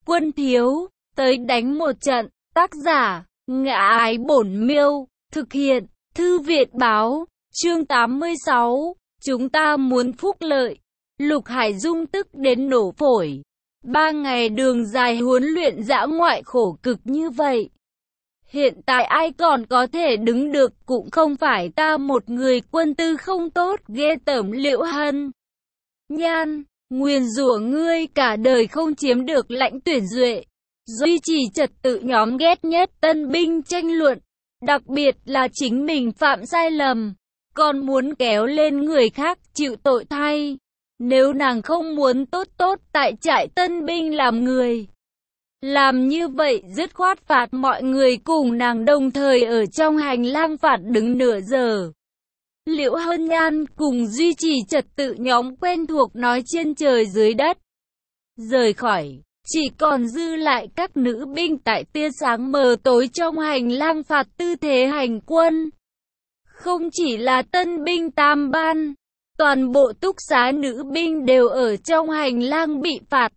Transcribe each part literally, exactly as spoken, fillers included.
Quân thiếu, tới đánh một trận. Tác giả, Ngã Ái Bổn Miêu. Thực hiện, Thư Viện Báo. Chương tám mươi sáu. Chúng ta muốn phúc lợi. Lục Hải Dung tức đến nổ phổi. Ba ngày đường dài huấn luyện dã ngoại khổ cực như vậy. Hiện tại ai còn có thể đứng được, cũng không phải ta một người quân tư không tốt, ghê tởm Liễu Hân Nhan, nguyền rủa ngươi cả đời không chiếm được lãnh tuyển duệ, duy trì trật tự nhóm ghét nhất tân binh tranh luận, đặc biệt là chính mình phạm sai lầm, còn muốn kéo lên người khác chịu tội thay. Nếu nàng không muốn tốt tốt tại trại tân binh làm người, làm như vậy dứt khoát phạt mọi người cùng nàng đồng thời ở trong hành lang phạt đứng nửa giờ. Liễu Hân Nhan cùng duy trì trật tự nhóm quen thuộc nói trên trời dưới đất. Rời khỏi, chỉ còn dư lại các nữ binh tại tia sáng mờ tối trong hành lang phạt tư thế hành quân. Không chỉ là tân binh tam ban, toàn bộ túc xá nữ binh đều ở trong hành lang bị phạt.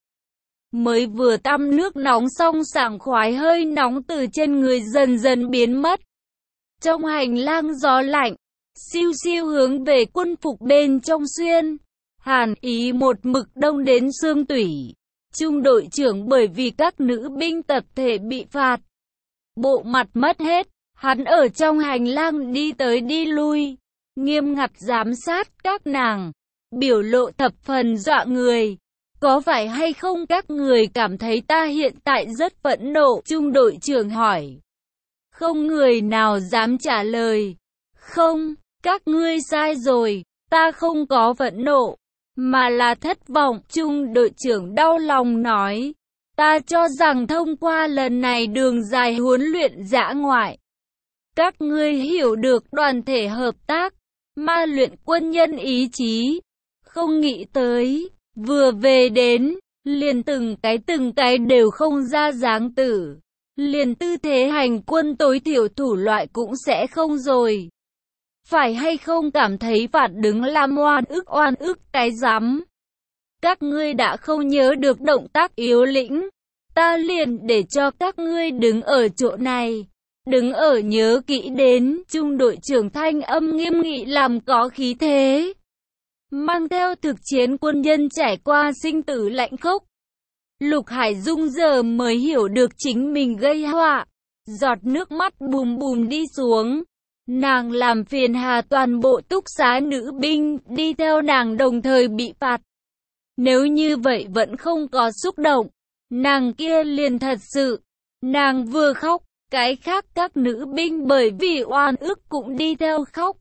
Mới vừa tắm nước nóng xong sảng khoái hơi nóng từ trên người dần dần biến mất. Trong hành lang gió lạnh, siêu siêu hướng về quân phục bên trong xuyên. Hàn ý một mực đông đến xương tủy. Trung đội trưởng bởi vì các nữ binh tập thể bị phạt, bộ mặt mất hết. Hắn ở trong hành lang đi tới đi lui, nghiêm ngặt giám sát các nàng, biểu lộ thập phần dọa người. Có phải hay không các người cảm thấy ta hiện tại rất phẫn nộ? Trung đội trưởng hỏi. Không người nào dám trả lời. Không, các ngươi sai rồi, ta không có phẫn nộ, mà là thất vọng. Trung đội trưởng đau lòng nói. Ta cho rằng thông qua lần này đường dài huấn luyện dã ngoại, các ngươi hiểu được đoàn thể hợp tác, ma luyện quân nhân ý chí. Không nghĩ tới, vừa về đến, liền từng cái từng cái đều không ra dáng tử. Liền tư thế hành quân tối thiểu thủ loại cũng sẽ không rồi. Phải hay không cảm thấy phạt đứng làm oan ức oan ức cái rắm. Các ngươi đã không nhớ được động tác yếu lĩnh, ta liền để cho các ngươi đứng ở chỗ này. Đứng ở nhớ kỹ đến. Trung đội trưởng thanh âm nghiêm nghị làm có khí thế, mang theo thực chiến quân nhân trải qua sinh tử lạnh khốc. Lục Hải Dung giờ mới hiểu được chính mình gây họa, giọt nước mắt bùm bùm đi xuống. Nàng làm phiền hà toàn bộ túc xá nữ binh đi theo nàng đồng thời bị phạt. Nếu như vậy vẫn không có xúc động, nàng kia liền thật sự. Nàng vừa khóc, cái khác các nữ binh bởi vì oan ức cũng đi theo khóc.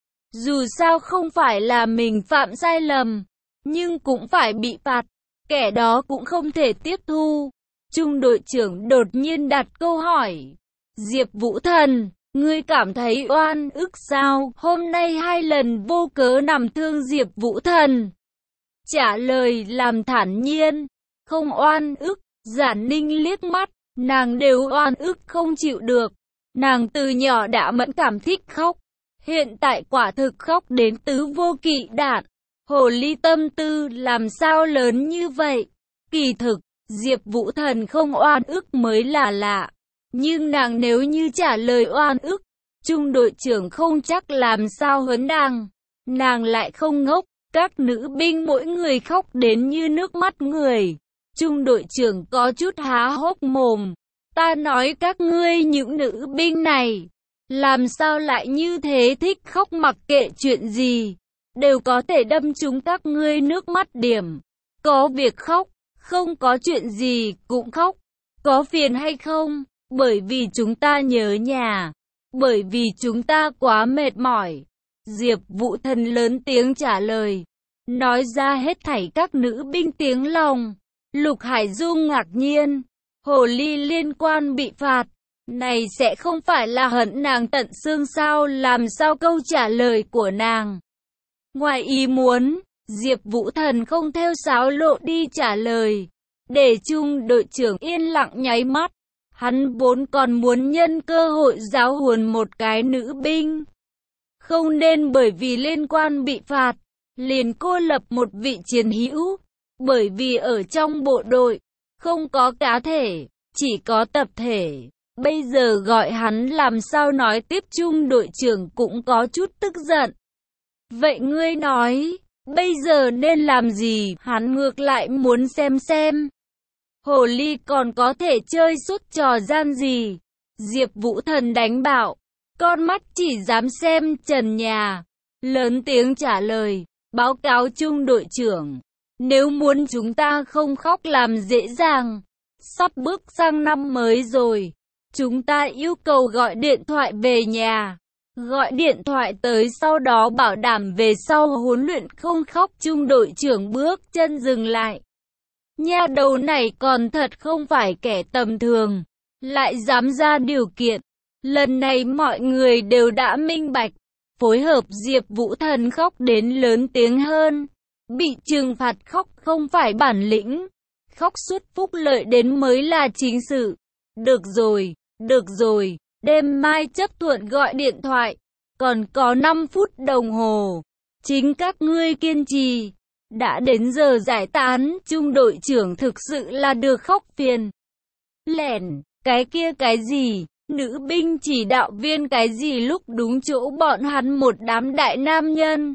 Dù sao không phải là mình phạm sai lầm, nhưng cũng phải bị phạt, kẻ đó cũng không thể tiếp thu. Trung đội trưởng đột nhiên đặt câu hỏi. Diệp Vũ Thần, ngươi cảm thấy oan ức sao? Hôm nay hai lần vô cớ nằm thương Diệp Vũ Thần trả lời làm thản nhiên. Không oan ức. Giản Ninh liếc mắt, nàng đều oan ức không chịu được. Nàng từ nhỏ đã mẫn cảm thích khóc, hiện tại quả thực khóc đến tứ vô kỵ đạn. Hồ ly tâm tư làm sao lớn như vậy? Kỳ thực, Diệp Vũ Thần không oan ức mới là lạ. Nhưng nàng nếu như trả lời oan ức, trung đội trưởng không chắc làm sao huấn nàng. Nàng lại không ngốc, các nữ binh mỗi người khóc đến như nước mắt người. Trung đội trưởng có chút há hốc mồm. Ta nói các ngươi những nữ binh này, làm sao lại như thế thích khóc, mặc kệ chuyện gì, đều có thể đâm trúng các ngươi nước mắt điểm. Có việc khóc, không có chuyện gì cũng khóc. Có phiền hay không? Bởi vì chúng ta nhớ nhà. Bởi vì chúng ta quá mệt mỏi. Diệp Vũ Thần lớn tiếng trả lời, nói ra hết thảy các nữ binh tiếng lòng. Lục Hải Dung ngạc nhiên. Hồ ly liên quan bị phạt, này sẽ không phải là hận nàng tận xương sao? Làm sao câu trả lời của nàng ngoài ý muốn? Diệp Vũ Thần không theo sáo lộ đi trả lời, để Trung đội trưởng yên lặng nháy mắt. Hắn vốn còn muốn nhân cơ hội giáo huấn một cái nữ binh, không nên bởi vì liên quan bị phạt liền cô lập một vị chiến hữu. Bởi vì ở trong bộ đội, Không có cá thể, chỉ có tập thể. Bây giờ gọi hắn làm sao nói tiếp, trung đội trưởng cũng có chút tức giận. Vậy ngươi nói, bây giờ nên làm gì? Hắn ngược lại muốn xem xem. Hồ ly còn có thể chơi suốt trò gian gì? Diệp Vũ Thần đánh bạo, con mắt chỉ dám xem trần nhà. Lớn tiếng trả lời, báo cáo trung đội trưởng. Nếu muốn chúng ta không khóc làm dễ dàng. Sắp bước sang năm mới rồi. Chúng ta yêu cầu gọi điện thoại về nhà. Gọi điện thoại tới, sau đó bảo đảm về sau huấn luyện không khóc. Trung đội trưởng bước chân dừng lại. Nha đầu này còn thật không phải kẻ tầm thường. Lại dám ra điều kiện. Lần này mọi người đều đã minh bạch. Phối hợp Diệp Vũ Thần khóc đến lớn tiếng hơn. Bị trừng phạt khóc không phải bản lĩnh. Khóc suốt phúc lợi đến mới là chính sự. Được rồi, được rồi, đêm mai chấp thuận gọi điện thoại. Còn có năm phút đồng hồ. Chính các ngươi kiên trì. Đã đến giờ giải tán, trung đội trưởng thực sự là được khóc phiền. Lẻn, cái kia cái gì, nữ binh chỉ đạo viên cái gì, lúc đúng chỗ bọn hắn một đám đại nam nhân.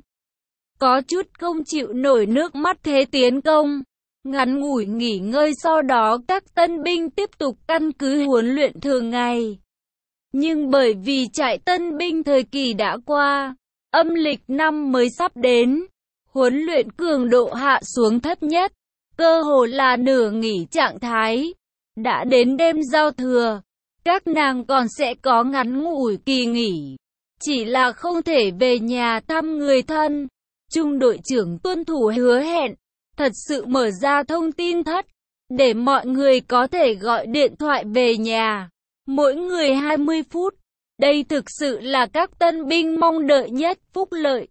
Có chút không chịu nổi nước mắt thế tiến công. Ngắn ngủi nghỉ ngơi, sau đó các tân binh tiếp tục căn cứ huấn luyện thường ngày. Nhưng bởi vì trại tân binh thời kỳ đã qua, âm lịch năm mới sắp đến, huấn luyện cường độ hạ xuống thấp nhất, cơ hồ là nửa nghỉ trạng thái. Đã đến đêm giao thừa, các nàng còn sẽ có ngắn ngủi kỳ nghỉ, chỉ là không thể về nhà thăm người thân. Trung đội trưởng tuân thủ hứa hẹn, thật sự mở ra thông tin thất, để mọi người có thể gọi điện thoại về nhà, mỗi người hai mươi phút. Đây thực sự là các tân binh mong đợi nhất phúc lợi.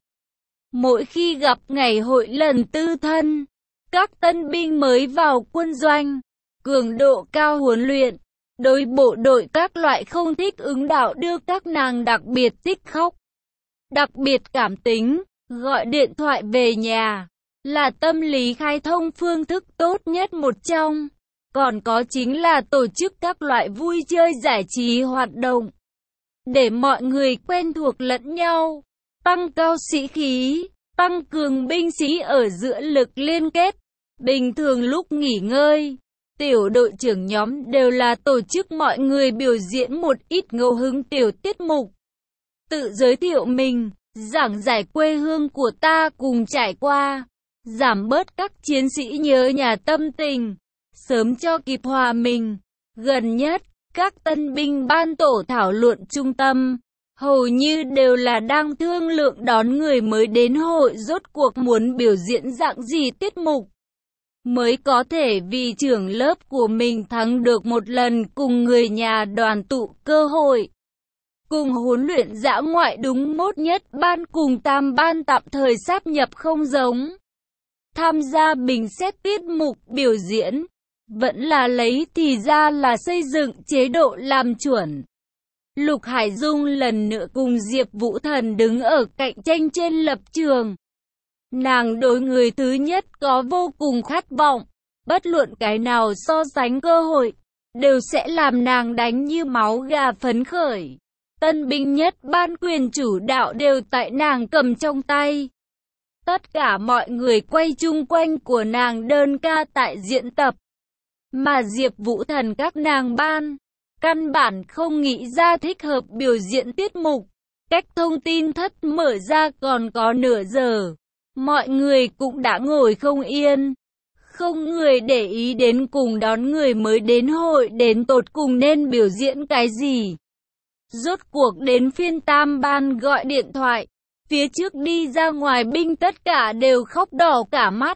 Mỗi khi gặp ngày hội lần tư thân, các tân binh mới vào quân doanh, cường độ cao huấn luyện, đối bộ đội các loại không thích ứng đạo đưa các nàng đặc biệt thích khóc, đặc biệt cảm tính. Gọi điện thoại về nhà là tâm lý khai thông phương thức tốt nhất một trong. Còn có chính là tổ chức các loại vui chơi giải trí hoạt động, để mọi người quen thuộc lẫn nhau, tăng cao sĩ khí, tăng cường binh sĩ ở giữa lực liên kết. Bình thường lúc nghỉ ngơi, tiểu đội trưởng nhóm đều là tổ chức mọi người biểu diễn một ít ngẫu hứng tiểu tiết mục, tự giới thiệu mình, giảng giải quê hương của ta cùng trải qua, giảm bớt các chiến sĩ nhớ nhà tâm tình, sớm cho kịp hòa mình. Gần nhất, các tân binh ban tổ thảo luận trung tâm, hầu như đều là đang thương lượng đón người mới đến hội rốt cuộc muốn biểu diễn dạng gì tiết mục, mới có thể vì trưởng lớp của mình thắng được một lần cùng người nhà đoàn tụ cơ hội. Cùng huấn luyện dã ngoại đúng mốt nhất ban cùng tam ban tạm thời sáp nhập không giống. Tham gia bình xét tiết mục biểu diễn, vẫn là lấy thì ra là xây dựng chế độ làm chuẩn. Lục Hải Dung lần nữa cùng Diệp Vũ Thần đứng ở cạnh tranh trên lập trường. Nàng đối người thứ nhất có vô cùng khát vọng, bất luận cái nào so sánh cơ hội, đều sẽ làm nàng đánh như máu gà phấn khởi. Tân binh nhất ban quyền chủ đạo đều tại nàng cầm trong tay. Tất cả mọi người quay chung quanh của nàng đơn ca tại diễn tập. Mà Diệp Vũ Thần các nàng ban, căn bản không nghĩ ra thích hợp biểu diễn tiết mục. Cách thông tin thất mở ra còn có nửa giờ. Mọi người cũng đã ngồi không yên. Không người để ý đến cùng đón người mới đến hội đến tột cùng nên biểu diễn cái gì. Rốt cuộc đến phiên tam ban gọi điện thoại. Phía trước đi ra ngoài binh tất cả đều khóc đỏ cả mắt.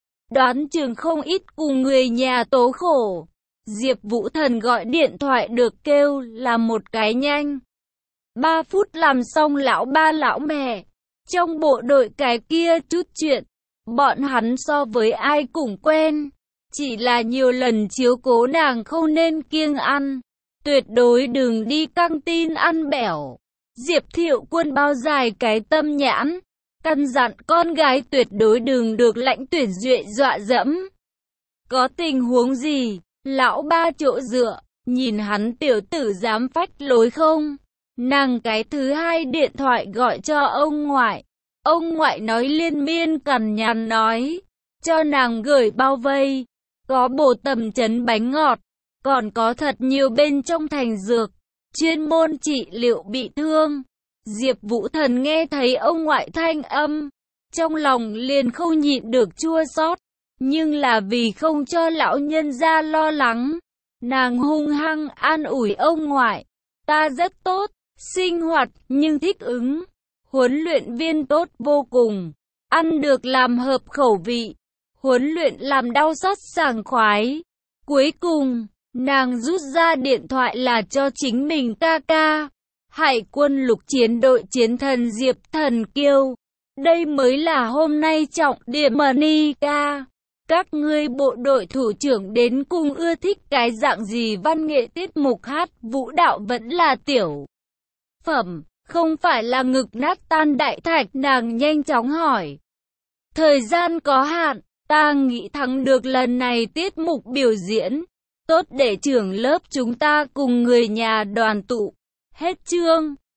Đoán chừng không ít cùng người nhà tố khổ. Diệp Vũ Thần gọi điện thoại được kêu là một cái nhanh. Ba phút làm xong lão ba lão mẹ. Trong bộ đội cái kia chút chuyện, bọn hắn so với ai cũng quen. Chỉ là nhiều lần chiếu cố nàng không nên kiêng ăn. Tuyệt đối đừng đi căng tin ăn bẻo. Diệp Thiệu Quân bao dài cái tâm nhãn, căn dặn con gái tuyệt đối đừng được lãnh tuyển duệ dọa dẫm. Có tình huống gì? Lão ba chỗ dựa, nhìn hắn tiểu tử dám phách lối không? Nàng cái thứ hai điện thoại gọi cho ông ngoại. Ông ngoại nói liên miên cằn nhằn nói, cho nàng gửi bao vây, có bổ tầm chấn bánh ngọt, còn có thật nhiều bên trong thành dược, chuyên môn trị liệu bị thương. Diệp Vũ Thần nghe thấy ông ngoại thanh âm, trong lòng liền không nhịn được chua xót, nhưng là vì không cho lão nhân gia lo lắng, nàng hung hăng an ủi ông ngoại, ta rất tốt, sinh hoạt nhưng thích ứng, huấn luyện viên tốt vô cùng, ăn được làm hợp khẩu vị, huấn luyện làm đau xót sảng khoái. Cuối cùng, nàng rút ra điện thoại là cho chính mình ca ca, Hải quân lục chiến đội chiến thần Diệp Thần Kiêu. Đây mới là hôm nay trọng điểm Monica. Các ngươi bộ đội thủ trưởng đến cùng ưa thích cái dạng gì, văn nghệ tiết mục hát vũ đạo vẫn là tiểu phẩm, không phải là ngực nát tan đại thạch? Nàng nhanh chóng hỏi. Thời gian có hạn, ta nghĩ thắng được lần này tiết mục biểu diễn, tốt để trưởng lớp chúng ta cùng người nhà đoàn tụ. Hết chương.